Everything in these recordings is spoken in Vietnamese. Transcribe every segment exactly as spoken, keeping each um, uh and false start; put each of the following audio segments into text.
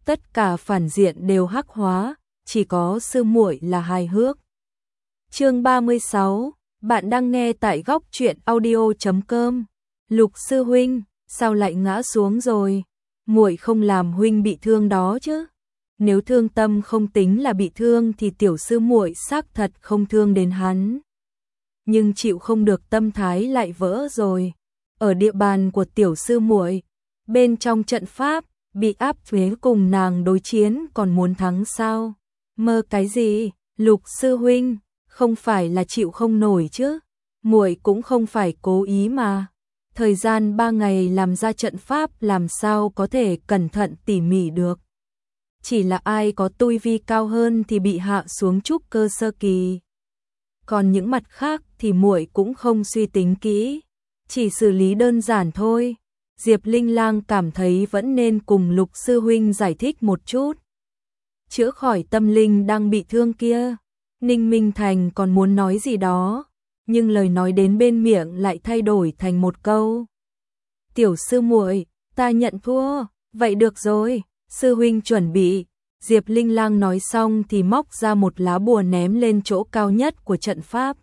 tất cả phản diện đều hắc hóa, chỉ có sư muội là hài hước. Chương ba mươi sáu, bạn đang nghe tại góc truyện audio chấm com. Lục sư huynh, sao lại ngã xuống rồi? Muội không làm huynh bị thương đó chứ? Nếu thương tâm không tính là bị thương thì tiểu sư muội xác thật không thương đến hắn. Nhưng chịu không được tâm thái lại vỡ rồi. Ở địa bàn của tiểu sư muội, bên trong trận pháp, bị áp chế cùng nàng đối chiến còn muốn thắng sao? Mơ cái gì? Lục sư huynh, không phải là chịu không nổi chứ? Muội cũng không phải cố ý mà. Thời gian ba ngày làm ra trận pháp làm sao có thể cẩn thận tỉ mỉ được. Chỉ là ai có tu vi cao hơn thì bị hạ xuống trúc cơ sơ kỳ. Còn những mặt khác thì muội cũng không suy tính kỹ, chỉ xử lý đơn giản thôi. Diệp Linh Lang cảm thấy vẫn nên cùng Lục sư huynh giải thích một chút. Chữa khỏi tâm linh đang bị thương kia. Ninh Minh Thành còn muốn nói gì đó, nhưng lời nói đến bên miệng lại thay đổi thành một câu. Tiểu sư muội, ta nhận thua, vậy được rồi, sư huynh chuẩn bị. Diệp Linh Lang nói xong thì móc ra một lá bùa ném lên chỗ cao nhất của trận pháp.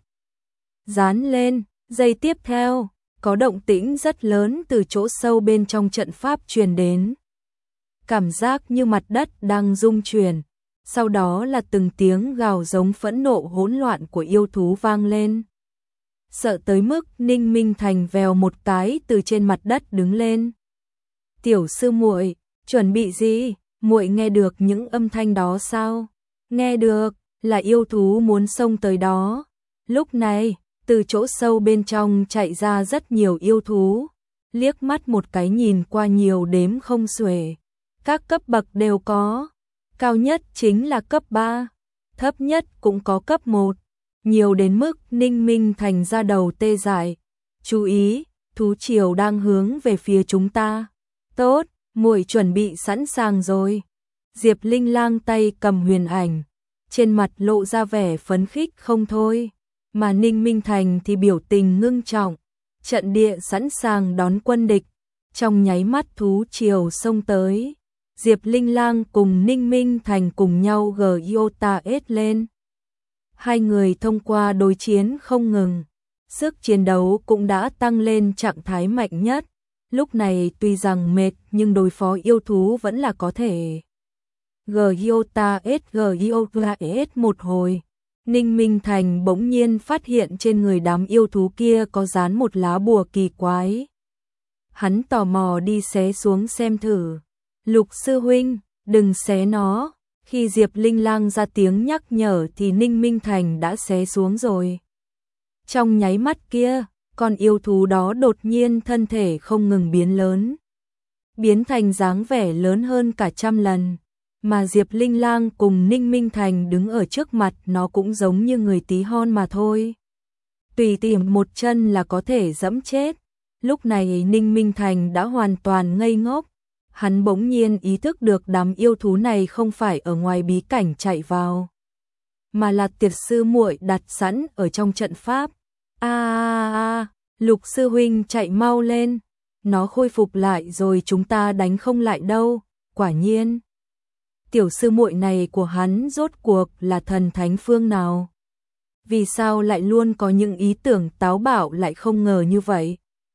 Dán lên, giây tiếp theo, có động tĩnh rất lớn từ chỗ sâu bên trong trận pháp truyền đến. Cảm giác như mặt đất đang rung chuyển, sau đó là từng tiếng gào giống phẫn nộ hỗn loạn của yêu thú vang lên. Sợ tới mức Ninh Minh Thành vèo một cái từ trên mặt đất đứng lên. Tiểu sư muội, chuẩn bị gì? Muội nghe được những âm thanh đó sao? Nghe được, là yêu thú muốn xông tới đó. Lúc này, từ chỗ sâu bên trong chạy ra rất nhiều yêu thú, liếc mắt một cái nhìn qua nhiều đếm không xuể. Các cấp bậc đều có, cao nhất chính là cấp ba, thấp nhất cũng có cấp một, nhiều đến mức Ninh Minh Thành ra đầu tê dại. Chú ý, thú triều đang hướng về phía chúng ta. Tốt, muội chuẩn bị sẵn sàng rồi. Diệp Linh Lang tay cầm huyền ảnh, trên mặt lộ ra vẻ phấn khích không thôi, mà Ninh Minh Thành thì biểu tình ngưng trọng, trận địa sẵn sàng đón quân địch. Trong nháy mắt thú triều xông tới, Diệp Linh Lang cùng Ninh Minh Thành cùng nhau gờ Iota ết lên. Hai người thông qua đối chiến không ngừng, sức chiến đấu cũng đã tăng lên trạng thái mạnh nhất. Lúc này tuy rằng mệt nhưng đối phó yêu thú vẫn là có thể. Giota S Giota S một hồi, Ninh Minh Thành bỗng nhiên phát hiện trên người đám yêu thú kia có dán một lá bùa kỳ quái. Hắn tò mò đi xé xuống xem thử. Lục sư huynh, đừng xé nó. Khi Diệp Linh Lang ra tiếng nhắc nhở thì Ninh Minh Thành đã xé xuống rồi. Trong nháy mắt kia, con yêu thú đó đột nhiên thân thể không ngừng biến lớn, biến thành dáng vẻ lớn hơn cả trăm lần, mà Diệp Linh Lang cùng Ninh Minh Thành đứng ở trước mặt nó cũng giống như người tí hon mà thôi. Tùy tiện một chân là có thể dẫm chết. Lúc này Ninh Minh Thành đã hoàn toàn ngây ngốc, hắn bỗng nhiên ý thức được đám yêu thú này không phải ở ngoài bí cảnh chạy vào, mà là Tiệt sư muội đặt sẵn ở trong trận pháp. A a a, Lục sư huynh chạy mau lên, nó khôi phục lại rồi chúng ta đánh không lại đâu. Quả nhiên, tiểu sư muội này của hắn rốt cuộc là thần thánh phương nào? Vì sao lại luôn có những ý tưởng táo bạo lại không ngờ như vậy?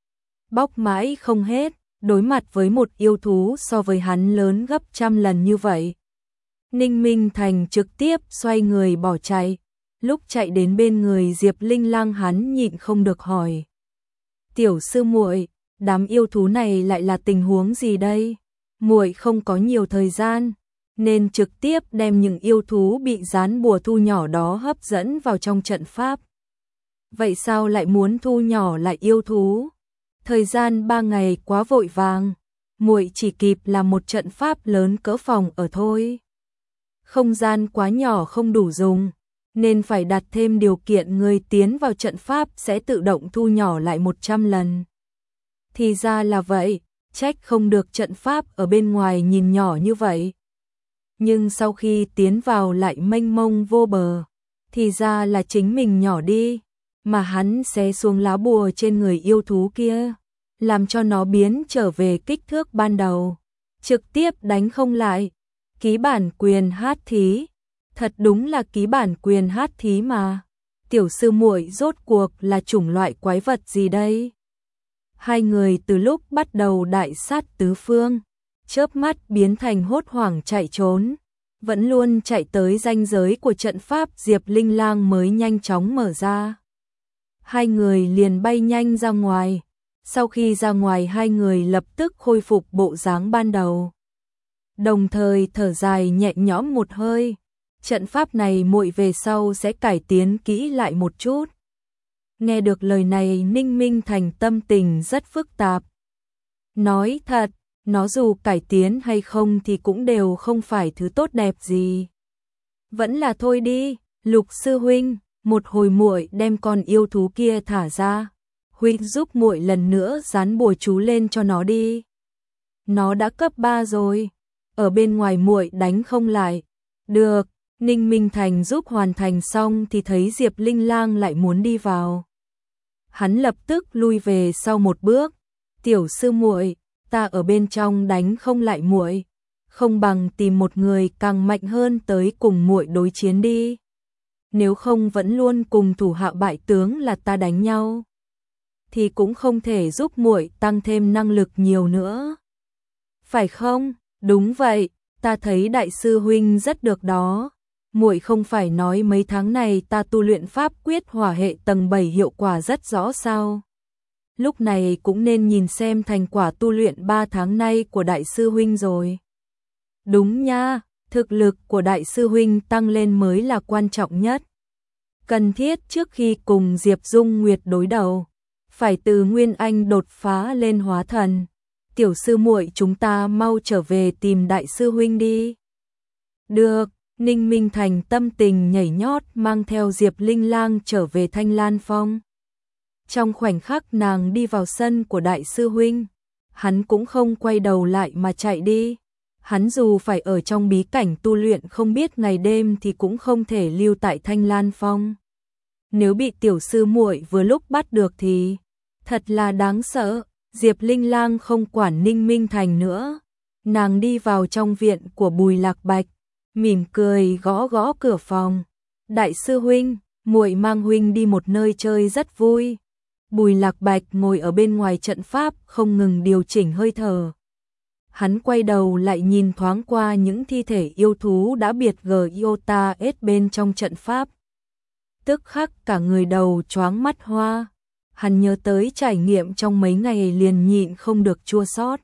Bóc mãi không hết, đối mặt với một yêu thú so với hắn lớn gấp trăm lần như vậy. Ninh Minh Thành trực tiếp xoay người bỏ chạy. Lúc chạy đến bên người Diệp Linh Lang hắn nhịn không được hỏi. Tiểu sư muội, đám yêu thú này lại là tình huống gì đây? Muội không có nhiều thời gian, nên trực tiếp đem những yêu thú bị dán bùa thu nhỏ đó hấp dẫn vào trong trận pháp. Vậy sao lại muốn thu nhỏ lại yêu thú? Thời gian ba ngày quá vội vàng, muội chỉ kịp làm một trận pháp lớn cỡ phòng ở thôi. Không gian quá nhỏ không đủ dùng, nên phải đặt thêm điều kiện người tiến vào trận pháp sẽ tự động thu nhỏ lại một trăm lần. Thì ra là vậy, trách không được trận pháp ở bên ngoài nhìn nhỏ như vậy. Nhưng sau khi tiến vào lại mênh mông vô bờ, thì ra là chính mình nhỏ đi, mà hắn xé xuống lá bùa trên người yêu thú kia, làm cho nó biến trở về kích thước ban đầu, trực tiếp đánh không lại. Ký bản quyền hát thí, thật đúng là ký bản quyền hát thí mà. Tiểu sư muội rốt cuộc là chủng loại quái vật gì đây? Hai người từ lúc bắt đầu đại sát tứ phương, chớp mắt biến thành hốt hoảng chạy trốn, vẫn luôn chạy tới ranh giới của trận pháp Diệp Linh Lang mới nhanh chóng mở ra. Hai người liền bay nhanh ra ngoài, sau khi ra ngoài hai người lập tức khôi phục bộ dáng ban đầu. Đồng thời thở dài nhẹ nhõm một hơi, trận pháp này muội về sau sẽ cải tiến kỹ lại một chút. Nghe được lời này Ninh Minh Thành tâm tình rất phức tạp. Nói thật, nó dù cải tiến hay không thì cũng đều không phải thứ tốt đẹp gì. Vẫn là thôi đi, Lục sư huynh, một hồi muội đem con yêu thú kia thả ra, huynh giúp muội lần nữa dán bùa chú lên cho nó đi. Nó đã cấp ba rồi, ở bên ngoài muội đánh không lại. Được, Ninh Minh Thành giúp hoàn thành xong thì thấy Diệp Linh Lang lại muốn đi vào. Hắn lập tức lui về sau một bước, "Tiểu sư muội, ta ở bên trong đánh không lại muội, không bằng tìm một người càng mạnh hơn tới cùng muội đối chiến đi. Nếu không vẫn luôn cùng thủ hạ bại tướng là ta đánh nhau, thì cũng không thể giúp muội tăng thêm năng lực nhiều nữa. Phải không?" "Đúng vậy, ta thấy đại sư huynh rất được đó. Muội không phải nói mấy tháng này ta tu luyện pháp quyết hỏa hệ tầng bảy hiệu quả rất rõ sao? Lúc này cũng nên nhìn xem thành quả tu luyện ba tháng nay của đại sư huynh rồi." "Đúng nha, thực lực của đại sư huynh tăng lên mới là quan trọng nhất. Cần thiết trước khi cùng Diệp Dung Nguyệt đối đầu, phải từ Nguyên Anh đột phá lên hóa thần. Tiểu sư muội chúng ta mau trở về tìm đại sư huynh đi." "Được." Ninh Minh Thành tâm tình nhảy nhót mang theo Diệp Linh Lang trở về Thanh Lan Phong. Trong khoảnh khắc nàng đi vào sân của đại sư huynh, hắn cũng không quay đầu lại mà chạy đi. Hắn dù phải ở trong bí cảnh tu luyện không biết ngày đêm thì cũng không thể lưu tại Thanh Lan Phong. Nếu bị tiểu sư muội vừa lúc bắt được thì thật là đáng sợ. Diệp Linh Lang không quản Ninh Minh Thành nữa, nàng đi vào trong viện của Bùi Lạc Bạch, mỉm cười gõ gõ cửa phòng. "Đại sư huynh, muội mang huynh đi một nơi chơi rất vui." Bùi Lạc Bạch ngồi ở bên ngoài trận pháp không ngừng điều chỉnh hơi thở. Hắn quay đầu lại nhìn thoáng qua những thi thể yêu thú đã biệt gờ iota s bên trong trận pháp. Tức khắc cả người đầu choáng mắt hoa. Hắn nhớ tới trải nghiệm trong mấy ngày liền nhịn không được chua xót.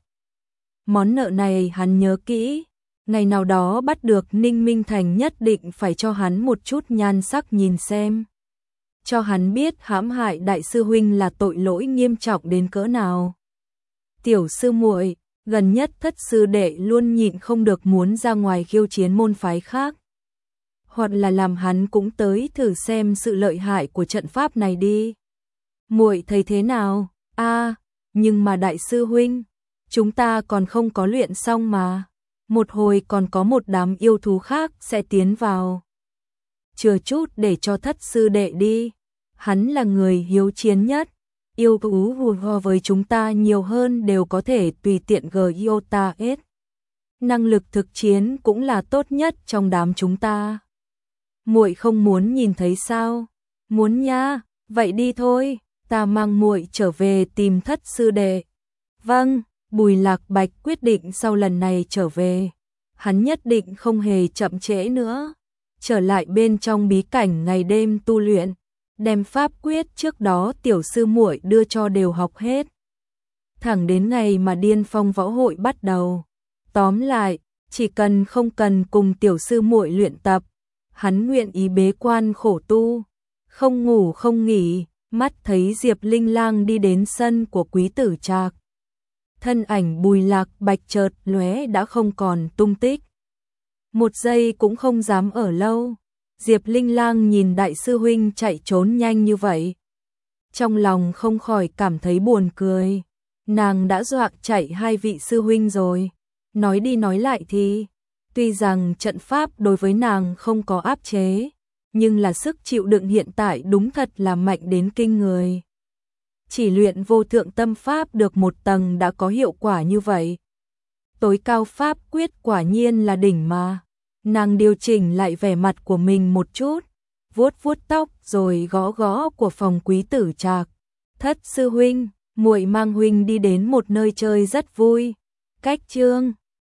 Món nợ này hắn nhớ kỹ, ngày nào đó bắt được Ninh Minh Thành nhất định phải cho hắn một chút nhan sắc nhìn xem. Cho hắn biết hãm hại đại sư huynh là tội lỗi nghiêm trọng đến cỡ nào. "Tiểu sư muội, gần nhất thất sư đệ luôn nhịn không được muốn ra ngoài khiêu chiến môn phái khác. Hoặc là làm hắn cũng tới thử xem sự lợi hại của trận pháp này đi. Muội thấy thế nào?" "A, à, nhưng mà đại sư huynh, chúng ta còn không có luyện xong mà. Một hồi còn có một đám yêu thú khác sẽ tiến vào. Chừa chút để cho thất sư đệ đi. Hắn là người hiếu chiến nhất. Yêu thú hù ho với chúng ta nhiều hơn đều có thể tùy tiện gờ iota s. Năng lực thực chiến cũng là tốt nhất trong đám chúng ta. Muội không muốn nhìn thấy sao?" "Muốn nha, vậy đi thôi, ta mang muội trở về tìm thất sư đệ." "Vâng." Bùi Lạc Bạch quyết định sau lần này trở về, hắn nhất định không hề chậm trễ nữa, trở lại bên trong bí cảnh ngày đêm tu luyện, đem pháp quyết trước đó tiểu sư muội đưa cho đều học hết. Thẳng đến ngày mà Điên Phong võ hội bắt đầu. Tóm lại, chỉ cần không cần cùng tiểu sư muội luyện tập, hắn nguyện ý bế quan khổ tu, không ngủ không nghỉ. Mắt thấy Diệp Linh Lang đi đến sân của Quý Tử Trạc, thân ảnh Bùi Lạc Bạch chợt lóe đã không còn tung tích. Một giây cũng không dám ở lâu. Diệp Linh Lang nhìn đại sư huynh chạy trốn nhanh như vậy, trong lòng không khỏi cảm thấy buồn cười. Nàng đã dọa chạy hai vị sư huynh rồi. Nói đi nói lại thì, tuy rằng trận pháp đối với nàng không có áp chế, nhưng là sức chịu đựng hiện tại đúng thật là mạnh đến kinh người. Chỉ luyện vô thượng tâm pháp được một tầng đã có hiệu quả như vậy. tối cao pháp quyết quả nhiên là đỉnh mà. Nàng điều chỉnh lại vẻ mặt của mình một chút, vuốt vuốt tóc rồi gõ gõ của phòng Quý Tử Trạc. Thất sư huynh, muội mang huynh đi đến một nơi chơi rất vui. Cách chương